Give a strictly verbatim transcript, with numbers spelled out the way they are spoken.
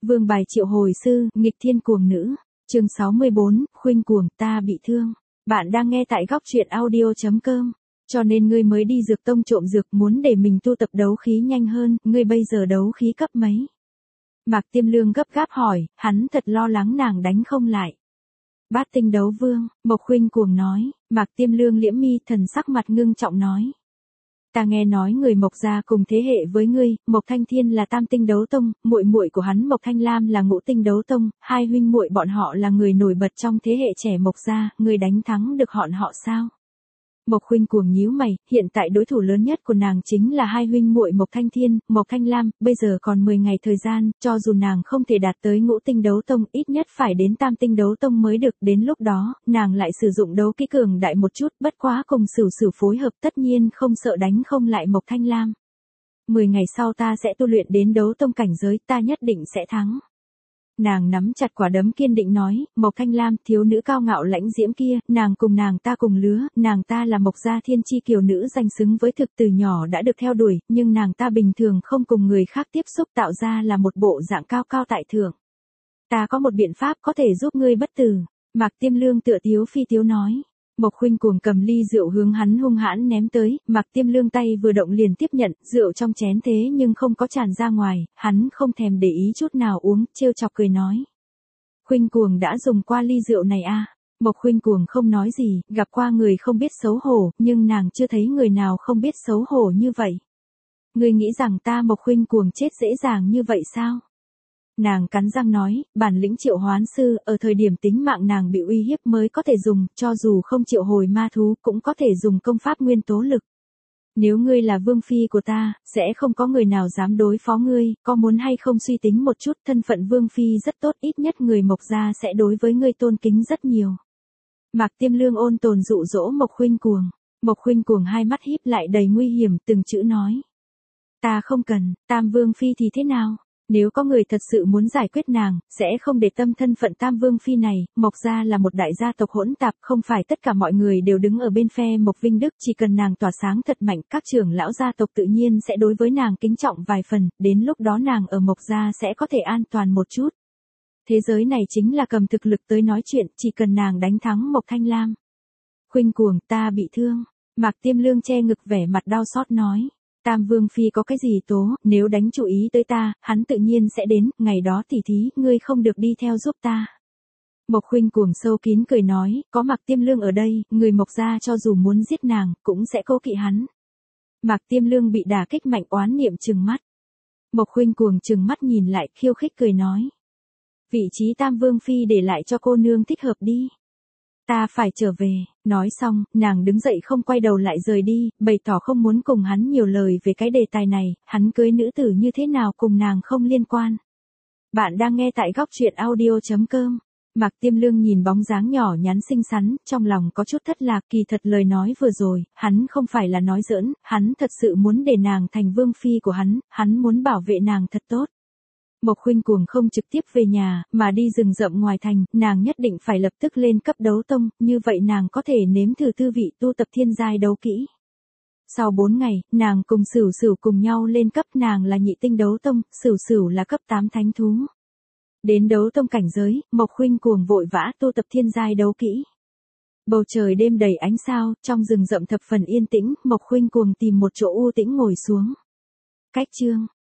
Vương bài triệu hồi sư, nghịch thiên cuồng nữ. Chương sáu mươi bốn, khuynh cuồng, ta bị thương. Bạn đang nghe tại góc truyện audio chấm com. Cho nên ngươi mới đi dược tông trộm dược, muốn để mình tu tập đấu khí nhanh hơn, ngươi bây giờ đấu khí cấp mấy? Mạc Tiêm Lương gấp gáp hỏi, hắn thật lo lắng nàng đánh không lại. Bát tinh đấu vương, Mộc Khuynh cuồng nói. Mạc Tiêm Lương liễm mi, thần sắc mặt ngưng trọng nói. Ta nghe nói người Mộc gia cùng thế hệ với ngươi, Mộc Thanh Thiên là tam tinh đấu tông, muội muội của hắn Mộc Thanh Lam là ngũ tinh đấu tông, hai huynh muội bọn họ là người nổi bật trong thế hệ trẻ Mộc gia, ngươi đánh thắng được họ họ sao? Mộc Khuynh cuồng nhíu mày, hiện tại đối thủ lớn nhất của nàng chính là hai huynh muội Mộc Thanh Thiên, Mộc Thanh Lam, bây giờ còn mười ngày thời gian, cho dù nàng không thể đạt tới ngũ tinh đấu tông, ít nhất phải đến tam tinh đấu tông mới được, đến lúc đó, nàng lại sử dụng đấu kỹ cường đại một chút, bất quá cùng Sửu Sửu phối hợp tất nhiên không sợ đánh không lại Mộc Thanh Lam. Mười ngày sau ta sẽ tu luyện đến đấu tông cảnh giới, ta nhất định sẽ thắng. Nàng nắm chặt quả đấm kiên định nói, Mộc Thanh Lam, thiếu nữ cao ngạo lãnh diễm kia, nàng cùng nàng ta cùng lứa, nàng ta là Mộc gia thiên chi kiều nữ danh xứng với thực, từ nhỏ đã được theo đuổi, nhưng nàng ta bình thường không cùng người khác tiếp xúc, tạo ra là một bộ dạng cao cao tại thượng. Ta có một biện pháp có thể giúp ngươi bất tử. Mạc Tiêm Lương tựa tiếu phi tiếu nói. Mộc Khuynh cuồng cầm ly rượu hướng hắn hung hãn ném tới, Mạc Tiêm Lương tay vừa động liền tiếp nhận, rượu trong chén thế nhưng không có tràn ra ngoài, hắn không thèm để ý chút nào uống, trêu chọc cười nói. Khuynh cuồng đã dùng qua ly rượu này à? Mộc Khuynh cuồng không nói gì, gặp qua người không biết xấu hổ, nhưng nàng chưa thấy người nào không biết xấu hổ như vậy. Ngươi nghĩ rằng ta Mộc Khuynh cuồng chết dễ dàng như vậy sao? Nàng cắn răng nói, bản lĩnh triệu hoán sư, ở thời điểm tính mạng nàng bị uy hiếp mới có thể dùng, cho dù không triệu hồi ma thú cũng có thể dùng công pháp nguyên tố lực. Nếu ngươi là vương phi của ta, sẽ không có người nào dám đối phó ngươi, có muốn hay không suy tính một chút, thân phận vương phi rất tốt, ít nhất người Mộc gia sẽ đối với ngươi tôn kính rất nhiều. Mạc Tiêm Lương ôn tồn dụ dỗ Mộc Khuynh cuồng. Mộc Khuynh cuồng hai mắt híp lại đầy nguy hiểm, từng chữ nói. Ta không cần, tam vương phi thì thế nào? Nếu có người thật sự muốn giải quyết nàng, sẽ không để tâm thân phận tam vương phi này, Mộc gia là một đại gia tộc hỗn tạp, không phải tất cả mọi người đều đứng ở bên phe Mộc Vinh Đức, chỉ cần nàng tỏa sáng thật mạnh, các trưởng lão gia tộc tự nhiên sẽ đối với nàng kính trọng vài phần, đến lúc đó nàng ở Mộc gia sẽ có thể an toàn một chút. Thế giới này chính là cầm thực lực tới nói chuyện, chỉ cần nàng đánh thắng Mộc Thanh Lam. Khuynh cuồng, ta bị thương. Mạc Tiêm Lương che ngực vẻ mặt đau xót nói. Tam vương phi có cái gì tố, nếu đánh chủ ý tới ta, hắn tự nhiên sẽ đến, ngày đó tỉ thí, ngươi không được đi theo giúp ta. Mộc Khuynh cuồng sâu kín cười nói, có Mạc Tiêm Lương ở đây, người Mộc gia cho dù muốn giết nàng, cũng sẽ cố kỵ hắn. Mạc Tiêm Lương bị đả kích mạnh oán niệm trừng mắt. Mộc Khuynh cuồng trừng mắt nhìn lại, khiêu khích cười nói. Vị trí tam vương phi để lại cho cô nương thích hợp đi. Ta phải trở về, nói xong, nàng đứng dậy không quay đầu lại rời đi, bày tỏ không muốn cùng hắn nhiều lời về cái đề tài này, hắn cưới nữ tử như thế nào cùng nàng không liên quan. Bạn đang nghe tại góc truyện audio chấm com. Mạc Tiêm Lương nhìn bóng dáng nhỏ nhắn xinh xắn, trong lòng có chút thất lạc, kỳ thật lời nói vừa rồi, hắn không phải là nói giỡn, hắn thật sự muốn để nàng thành vương phi của hắn, hắn muốn bảo vệ nàng thật tốt. Mộc Khuynh cuồng không trực tiếp về nhà, mà đi rừng rậm ngoài thành, nàng nhất định phải lập tức lên cấp đấu tông, như vậy nàng có thể nếm thử tư vị tu tập thiên giai đấu kỹ. Sau bốn ngày, nàng cùng Sửu Sửu cùng nhau lên cấp, nàng là nhị tinh đấu tông, Sửu Sửu là cấp tám thánh thú. Đến đấu tông cảnh giới, Mộc Khuynh cuồng vội vã tu tập thiên giai đấu kỹ. Bầu trời đêm đầy ánh sao, trong rừng rậm thập phần yên tĩnh, Mộc Khuynh cuồng tìm một chỗ u tĩnh ngồi xuống. Cách chương